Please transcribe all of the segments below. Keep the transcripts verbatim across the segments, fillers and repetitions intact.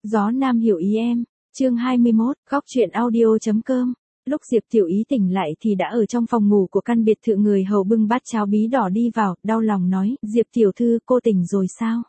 Gió Nam hiểu ý em, chương hai mươi mốt, góc truyện audio.com. Lúc Diệp Tiểu Ý tỉnh lại thì đã ở trong phòng ngủ của căn biệt thự, người hầu bưng bát cháo bí đỏ đi vào, đau lòng nói, Diệp Tiểu Thư, cô tỉnh rồi sao?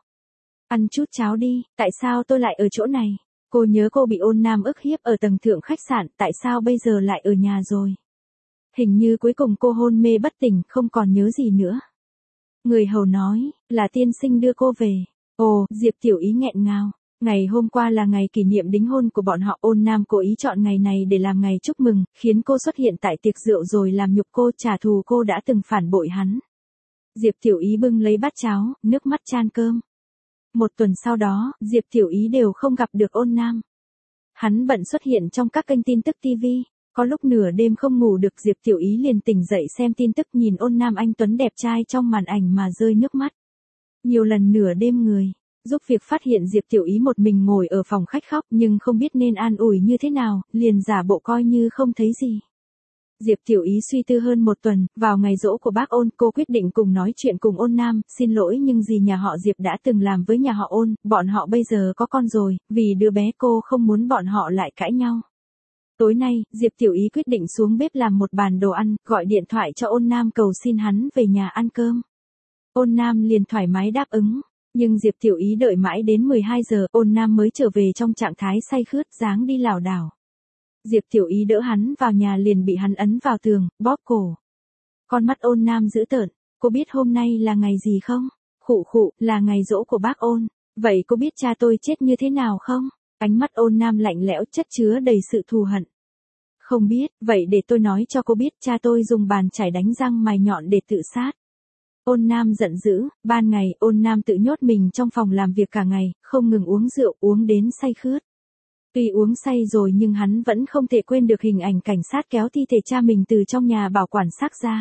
Ăn chút cháo đi, tại sao tôi lại ở chỗ này? Cô nhớ cô bị Ôn Nam ức hiếp ở tầng thượng khách sạn, tại sao bây giờ lại ở nhà rồi? Hình như cuối cùng cô hôn mê bất tỉnh, không còn nhớ gì nữa. Người hầu nói, là tiên sinh đưa cô về. Ồ, Diệp Tiểu Ý nghẹn ngào. Ngày hôm qua là ngày kỷ niệm đính hôn của bọn họ, Ôn Nam cố ý chọn ngày này để làm ngày chúc mừng, khiến cô xuất hiện tại tiệc rượu rồi làm nhục cô, trả thù cô đã từng phản bội hắn. Diệp Tiểu Ý bưng lấy bát cháo, nước mắt chan cơm. Một tuần sau đó, Diệp Tiểu Ý đều không gặp được Ôn Nam. Hắn bận xuất hiện trong các kênh tin tức ti vi, có lúc nửa đêm không ngủ được Diệp Tiểu Ý liền tỉnh dậy xem tin tức, nhìn Ôn Nam anh tuấn đẹp trai trong màn ảnh mà rơi nước mắt. Nhiều lần nửa đêm người giúp việc phát hiện Diệp Tiểu Ý một mình ngồi ở phòng khách khóc, nhưng không biết nên an ủi như thế nào, liền giả bộ coi như không thấy gì. Diệp Tiểu Ý suy tư hơn một tuần, vào ngày giỗ của bác Ôn, cô quyết định cùng nói chuyện cùng Ôn Nam, xin lỗi nhưng gì nhà họ Diệp đã từng làm với nhà họ Ôn, bọn họ bây giờ có con rồi, vì đứa bé cô không muốn bọn họ lại cãi nhau. Tối nay, Diệp Tiểu Ý quyết định xuống bếp làm một bàn đồ ăn, gọi điện thoại cho Ôn Nam cầu xin hắn về nhà ăn cơm. Ôn Nam liền thoải mái đáp ứng. Nhưng Diệp Tiểu Ý đợi mãi đến mười hai giờ, Ôn Nam mới trở về trong trạng thái say khướt, dáng đi lảo đảo. Diệp Tiểu Ý đỡ hắn vào nhà liền bị hắn ấn vào tường, bóp cổ. Con mắt Ôn Nam dữ tợn, cô biết hôm nay là ngày gì không? Khụ khụ, là ngày giỗ của bác Ôn. Vậy cô biết cha tôi chết như thế nào không? Ánh mắt Ôn Nam lạnh lẽo, chất chứa đầy sự thù hận. Không biết, vậy để tôi nói cho cô biết, cha tôi dùng bàn chải đánh răng mài nhọn để tự sát. Ôn Nam giận dữ, ban ngày Ôn Nam tự nhốt mình trong phòng làm việc cả ngày, không ngừng uống rượu, uống đến say khướt. Tuy uống say rồi nhưng hắn vẫn không thể quên được hình ảnh cảnh sát kéo thi thể cha mình từ trong nhà bảo quản xác ra.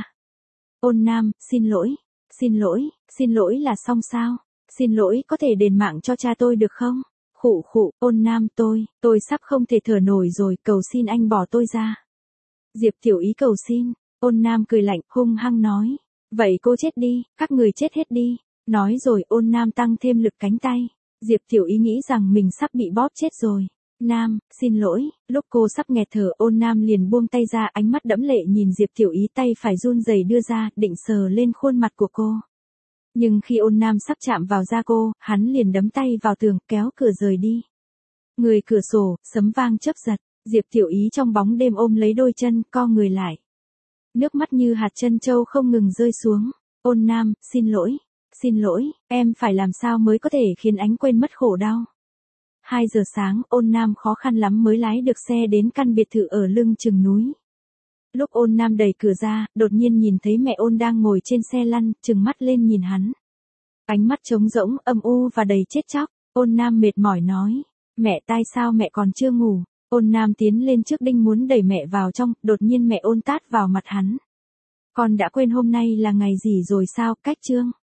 Ôn Nam, xin lỗi, xin lỗi, xin lỗi là xong sao? Xin lỗi có thể đền mạng cho cha tôi được không? Khụ khụ, Ôn Nam, tôi, tôi sắp không thể thở nổi rồi, cầu xin anh bỏ tôi ra. Diệp Tiểu Ý cầu xin. Ôn Nam cười lạnh, hung hăng nói. Vậy cô chết đi, các người chết hết đi. Nói rồi Ôn Nam tăng thêm lực cánh tay. Diệp Tiểu Ý nghĩ rằng mình sắp bị bóp chết rồi. Nam, xin lỗi, lúc cô sắp nghẹt thở, Ôn Nam liền buông tay ra, ánh mắt đẫm lệ nhìn Diệp Tiểu Ý, tay phải run rẩy đưa ra, định sờ lên khuôn mặt của cô. Nhưng khi Ôn Nam sắp chạm vào da cô, hắn liền đấm tay vào tường, kéo cửa rời đi. Người cửa sổ, sấm vang chớp giật, Diệp Tiểu Ý trong bóng đêm ôm lấy đôi chân, co người lại. Nước mắt như hạt trân châu không ngừng rơi xuống. Ôn Nam, xin lỗi, xin lỗi, em phải làm sao mới có thể khiến anh quên mất khổ đau. Hai giờ sáng, Ôn Nam khó khăn lắm mới lái được xe đến căn biệt thự ở lưng chừng núi. Lúc Ôn Nam đẩy cửa ra, đột nhiên nhìn thấy mẹ Ôn đang ngồi trên xe lăn, trừng mắt lên nhìn hắn. Ánh mắt trống rỗng, âm u và đầy chết chóc. Ôn Nam mệt mỏi nói, mẹ, tại sao mẹ còn chưa ngủ? Ôn Nam tiến lên trước đinh muốn đẩy mẹ vào trong, đột nhiên mẹ Ôn tát vào mặt hắn. Con đã quên hôm nay là ngày gì rồi sao? Cách chương.